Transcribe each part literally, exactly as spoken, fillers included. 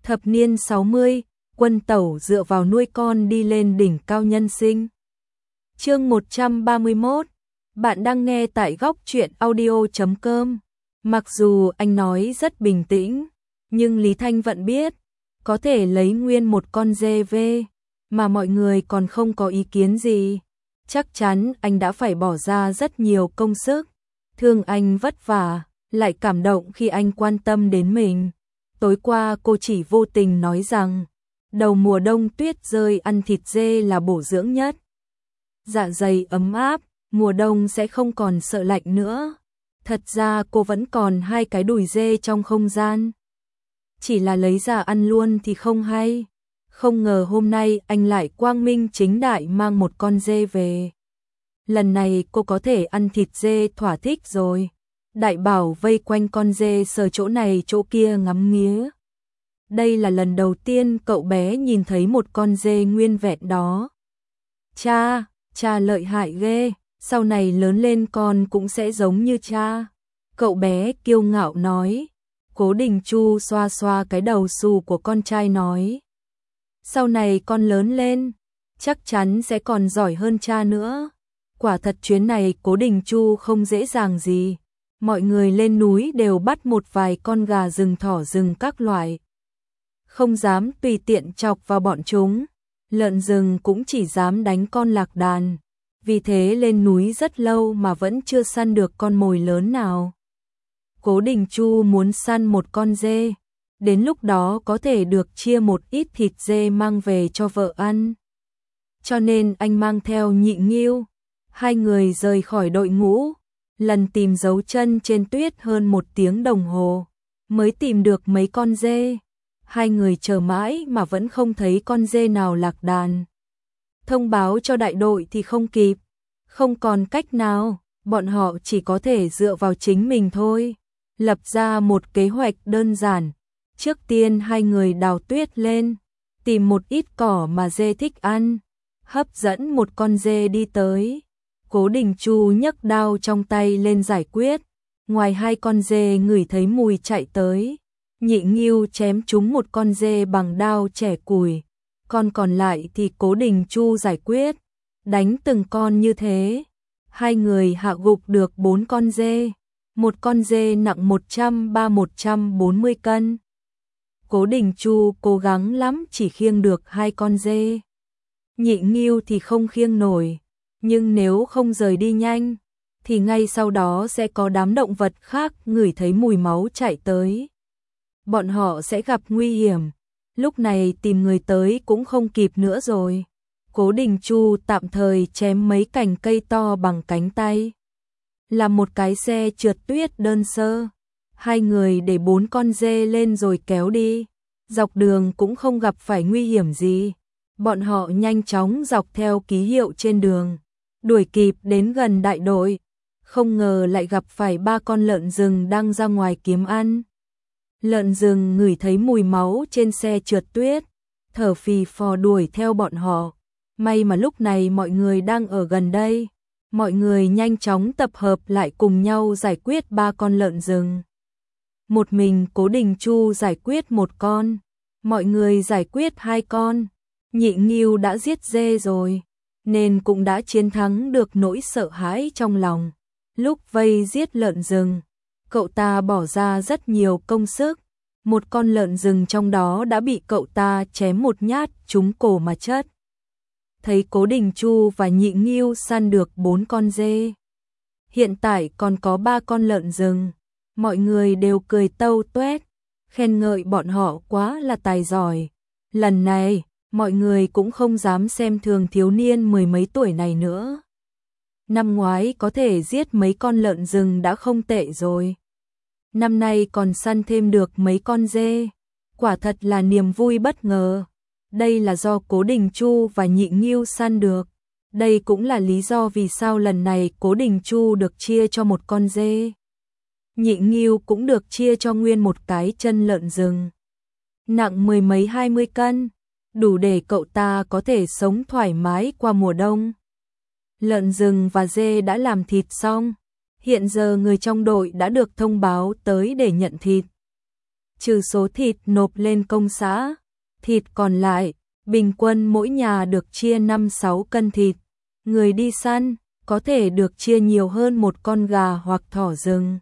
Thập niên sáu mươi, Quân Tẩu dựa vào nuôi con đi lên đỉnh cao nhân sinh. Chương một trăm ba mươi mốt. Bạn đang nghe tại góc truyện audio chấm com. Mặc dù anh nói rất bình tĩnh, nhưng Lý Thanh vẫn biết, có thể lấy nguyên một con dê về, mà mọi người còn không có ý kiến gì. Chắc chắn anh đã phải bỏ ra rất nhiều công sức, thương anh vất vả, lại cảm động khi anh quan tâm đến mình. Tối qua cô chỉ vô tình nói rằng, đầu mùa đông tuyết rơi ăn thịt dê là bổ dưỡng nhất. Dạ dày ấm áp, mùa đông sẽ không còn sợ lạnh nữa. Thật ra cô vẫn còn hai cái đùi dê trong không gian. Chỉ là lấy ra ăn luôn thì không hay. Không ngờ hôm nay anh lại quang minh chính đại mang một con dê về. Lần này cô có thể ăn thịt dê thỏa thích rồi. Đại Bảo vây quanh con dê sờ chỗ này chỗ kia ngắm nghía. Đây là lần đầu tiên cậu bé nhìn thấy một con dê nguyên vẹn đó. Cha, cha lợi hại ghê, sau này lớn lên con cũng sẽ giống như cha. Cậu bé kiêu ngạo nói. Cố Đình Chu xoa xoa cái đầu xù của con trai nói. Sau này con lớn lên, chắc chắn sẽ còn giỏi hơn cha nữa. Quả thật chuyến này Cố Đình Chu không dễ dàng gì. Mọi người lên núi đều bắt một vài con gà rừng thỏ rừng các loại. Không dám tùy tiện chọc vào bọn chúng. Lợn rừng cũng chỉ dám đánh con lạc đàn. Vì thế lên núi rất lâu mà vẫn chưa săn được con mồi lớn nào. Cố Đình Chu muốn săn một con dê. Đến lúc đó có thể được chia một ít thịt dê mang về cho vợ ăn. Cho nên anh mang theo Nhị Nghiêu. Hai người rời khỏi đội ngũ. Lần tìm dấu chân trên tuyết hơn một tiếng đồng hồ. Mới tìm được mấy con dê. Hai người chờ mãi mà vẫn không thấy con dê nào lạc đàn. Thông báo cho đại đội thì không kịp. Không còn cách nào, bọn họ chỉ có thể dựa vào chính mình thôi. Lập ra một kế hoạch đơn giản. Trước tiên hai người đào tuyết lên, tìm một ít cỏ mà dê thích ăn, hấp dẫn một con dê đi tới. Cố Đình Chu nhấc đao trong tay lên giải quyết. Ngoài hai con dê ngửi thấy mùi chạy tới. Nhị Nghiêu chém trúng một con dê bằng đao chẻ củi. Con còn lại thì Cố Đình Chu giải quyết. Đánh từng con như thế. Hai người hạ gục được bốn con dê. Một con dê nặng một trăm ba mươi một trăm bốn mươi cân. Cố Đình Chu cố gắng lắm chỉ khiêng được hai con dê. Nhị Nghiêu thì không khiêng nổi. Nhưng nếu không rời đi nhanh, thì ngay sau đó sẽ có đám động vật khác ngửi thấy mùi máu chạy tới. Bọn họ sẽ gặp nguy hiểm. Lúc này tìm người tới cũng không kịp nữa rồi. Cố Đình Chu tạm thời chém mấy cành cây to bằng cánh tay. Làm một cái xe trượt tuyết đơn sơ. Hai người để bốn con dê lên rồi kéo đi. Dọc đường cũng không gặp phải nguy hiểm gì. Bọn họ nhanh chóng dọc theo ký hiệu trên đường. Đuổi kịp đến gần đại đội. Không ngờ lại gặp phải ba con lợn rừng đang ra ngoài kiếm ăn. Lợn rừng ngửi thấy mùi máu trên xe trượt tuyết. Thở phì phò đuổi theo bọn họ. May mà lúc này mọi người đang ở gần đây. Mọi người nhanh chóng tập hợp lại cùng nhau giải quyết ba con lợn rừng. Một mình Cố Đình Chu giải quyết một con. Mọi người giải quyết hai con. Nhị Nghiêu đã giết dê rồi. Nên cũng đã chiến thắng được nỗi sợ hãi trong lòng. Lúc vây giết lợn rừng, cậu ta bỏ ra rất nhiều công sức. Một con lợn rừng trong đó đã bị cậu ta chém một nhát trúng cổ mà chết. Thấy Cố Đình Chu và Nhị Nghiêu săn được bốn con dê. Hiện tại còn có ba con lợn rừng. Mọi người đều cười tâu tuét, khen ngợi bọn họ quá là tài giỏi. Lần này, mọi người cũng không dám xem thường thiếu niên mười mấy tuổi này nữa. Năm ngoái có thể giết mấy con lợn rừng đã không tệ rồi. Năm nay còn săn thêm được mấy con dê. Quả thật là niềm vui bất ngờ. Đây là do Cố Đình Chu và Nhị Nghiêu săn được. Đây cũng là lý do vì sao lần này Cố Đình Chu được chia cho một con dê. Nhị Nghiêu cũng được chia cho nguyên một cái chân lợn rừng. Nặng mười mấy hai mươi cân. Đủ để cậu ta có thể sống thoải mái qua mùa đông. Lợn rừng và dê đã làm thịt xong. Hiện giờ người trong đội đã được thông báo tới để nhận thịt. trừ số thịt nộp lên công xã, thịt còn lại, bình quân mỗi nhà được chia năm sáu cân thịt. Người đi săn có thể được chia nhiều hơn một con gà hoặc thỏ rừng.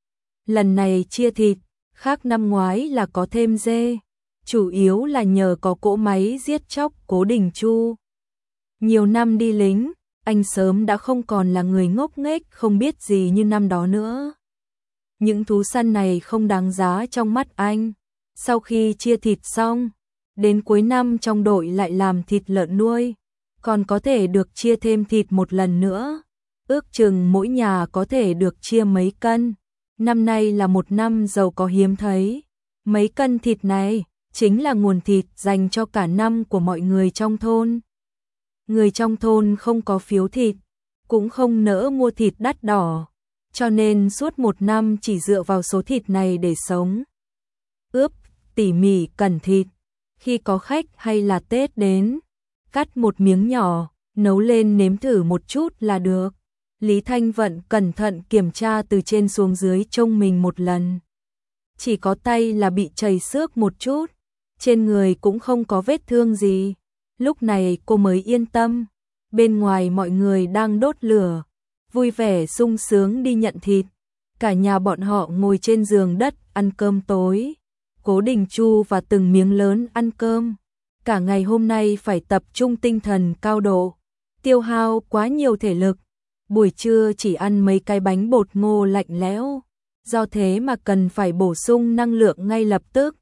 Lần này chia thịt, khác năm ngoái là có thêm dê, chủ yếu là nhờ có cỗ máy giết chóc Cố Đình Chu. Nhiều năm đi lính, anh sớm đã không còn là người ngốc nghếch không biết gì như năm đó nữa. Những thú săn này không đáng giá trong mắt anh. Sau khi chia thịt xong, đến cuối năm trong đội lại làm thịt lợn nuôi, còn có thể được chia thêm thịt một lần nữa. Ước chừng mỗi nhà có thể được chia mấy cân. Năm nay là một năm giàu có hiếm thấy. Mấy cân thịt này chính là nguồn thịt dành cho cả năm của mọi người trong thôn. Người trong thôn không có phiếu thịt, cũng không nỡ mua thịt đắt đỏ, cho nên suốt một năm chỉ dựa vào số thịt này để sống. Ướp tỉ mỉ cẩn thịt, khi có khách hay là Tết đến, cắt một miếng nhỏ, nấu lên nếm thử một chút là được. Lý Thanh Vận cẩn thận kiểm tra từ trên xuống dưới trông mình một lần. Chỉ có tay là bị chảy xước một chút, trên người cũng không có vết thương gì. Lúc này cô mới yên tâm. Bên ngoài mọi người đang đốt lửa, vui vẻ sung sướng đi nhận thịt. Cả nhà bọn họ ngồi trên giường đất ăn cơm tối. Cố Đình Chu và từng miếng lớn ăn cơm. Cả ngày hôm nay phải tập trung tinh thần cao độ, tiêu hao quá nhiều thể lực. Buổi trưa chỉ ăn mấy cái bánh bột ngô lạnh lẽo, do thế mà cần phải bổ sung năng lượng ngay lập tức.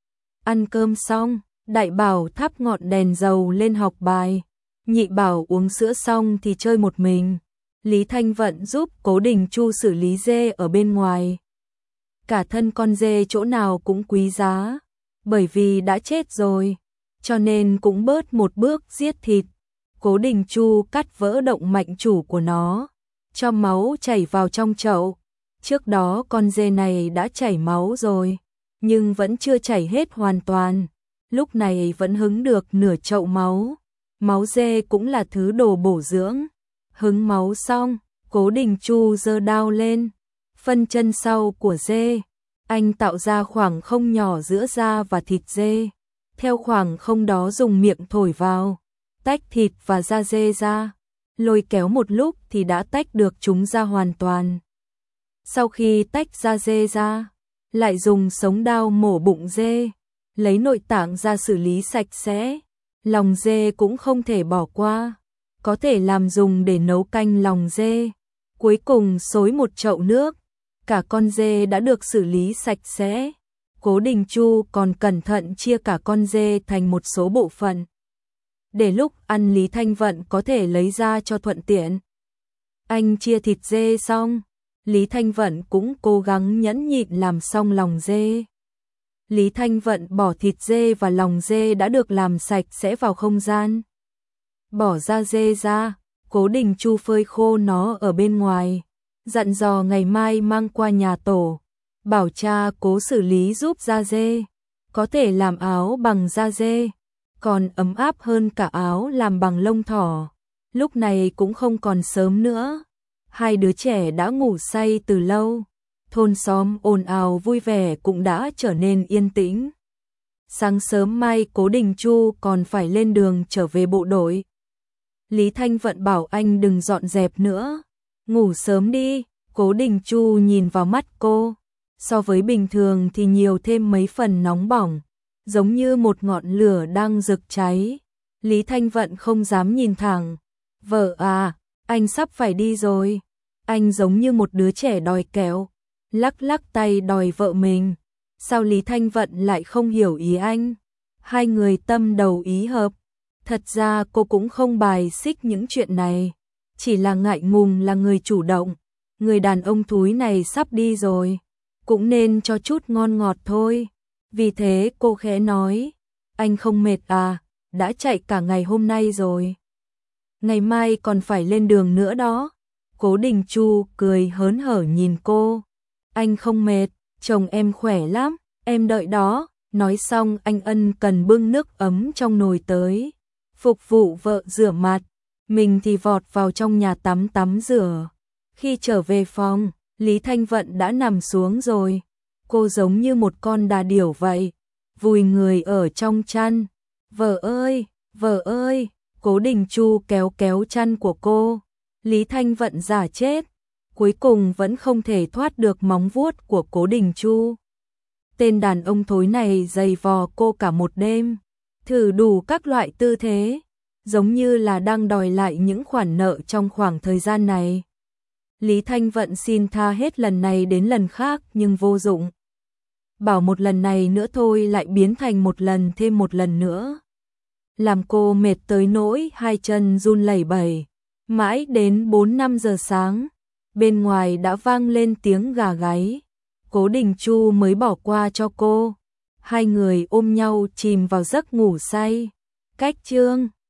Ăn cơm xong, Đại Bảo thắp ngọn đèn dầu lên học bài, Nhị Bảo uống sữa xong thì chơi một mình. Lý Thanh Vận giúp Cố Đình Chu xử lý dê ở bên ngoài. Cả thân con dê chỗ nào cũng quý giá, bởi vì đã chết rồi, cho nên cũng bớt một bước giết thịt. Cố Đình Chu cắt vỡ động mạch chủ của nó, cho máu chảy vào trong chậu. Trước đó con dê này đã chảy máu rồi, nhưng vẫn chưa chảy hết hoàn toàn. Lúc này vẫn hứng được nửa chậu máu. Máu dê cũng là thứ đồ bổ dưỡng. Hứng máu xong, Cố Đình Chu giơ đao lên, phân chân sau của dê. Anh tạo ra khoảng không nhỏ giữa da và thịt dê. Theo khoảng không đó dùng miệng thổi vào, tách thịt và da dê ra. Lôi kéo một lúc thì đã tách được chúng ra hoàn toàn. Sau khi tách da dê ra, lại dùng sống đao mổ bụng dê, lấy nội tạng ra xử lý sạch sẽ. Lòng dê cũng không thể bỏ qua, có thể làm dùng để nấu canh lòng dê. Cuối cùng xối một chậu nước, cả con dê đã được xử lý sạch sẽ. Cố Đình Chu còn cẩn thận chia cả con dê thành một số bộ phận, để lúc ăn Lý Thanh Vận có thể lấy ra cho thuận tiện. Anh chia thịt dê xong, Lý Thanh Vận cũng cố gắng nhẫn nhịn làm xong lòng dê. Lý Thanh Vận bỏ thịt dê và lòng dê đã được làm sạch sẽ vào không gian. Bỏ da dê ra, Cố Đình Chu phơi khô nó ở bên ngoài, dặn dò ngày mai mang qua nhà tổ, bảo cha Cố xử lý giúp da dê, có thể làm áo bằng da dê, còn ấm áp hơn cả áo làm bằng lông thỏ. Lúc này cũng không còn sớm nữa, hai đứa trẻ đã ngủ say từ lâu. Thôn xóm ồn ào vui vẻ cũng đã trở nên yên tĩnh. Sáng sớm mai Cố Đình Chu còn phải lên đường trở về bộ đội. Lý Thanh Vận bảo anh đừng dọn dẹp nữa, ngủ sớm đi. Cố Đình Chu nhìn vào mắt cô, so với bình thường thì nhiều thêm mấy phần nóng bỏng, giống như một ngọn lửa đang rực cháy. Lý Thanh Vận không dám nhìn thẳng. Vợ à, anh sắp phải đi rồi. Anh giống như một đứa trẻ đòi kẹo, lắc lắc tay đòi vợ mình. Sao Lý Thanh Vận lại không hiểu ý anh? Hai người tâm đầu ý hợp. Thật ra cô cũng không bài xích những chuyện này, chỉ là ngại ngùng là người chủ động. Người đàn ông thúi này sắp đi rồi, cũng nên cho chút ngon ngọt thôi. Vì thế cô khẽ nói, anh không mệt à, đã chạy cả ngày hôm nay rồi. Ngày mai còn phải lên đường nữa đó. Cố Đình Chu cười hớn hở nhìn cô. Anh không mệt, chồng em khỏe lắm, em đợi đó. Nói xong anh ân cần bưng nước ấm trong nồi tới, phục vụ vợ rửa mặt, mình thì vọt vào trong nhà tắm tắm rửa. Khi trở về phòng, Lý Thanh Vận đã nằm xuống rồi. cô giống như một con đà điểu vậy, vùi người ở trong chăn. Vợ ơi, vợ ơi, Cố Đình Chu kéo kéo chăn của cô. Lý Thanh Vận giả chết, cuối cùng vẫn không thể thoát được móng vuốt của Cố Đình Chu. Tên đàn ông thối này giày vò cô cả một đêm, thử đủ các loại tư thế, giống như là đang đòi lại những khoản nợ trong khoảng thời gian này. Lý Thanh Vận xin tha hết lần này đến lần khác nhưng vô dụng. Bảo một lần này nữa thôi lại biến thành một lần thêm một lần nữa. Làm cô mệt tới nỗi hai chân run lẩy bẩy. Mãi đến bốn năm giờ sáng, bên ngoài đã vang lên tiếng gà gáy. Cố Đình Chu mới bỏ qua cho cô. Hai người ôm nhau chìm vào giấc ngủ say. Cách chương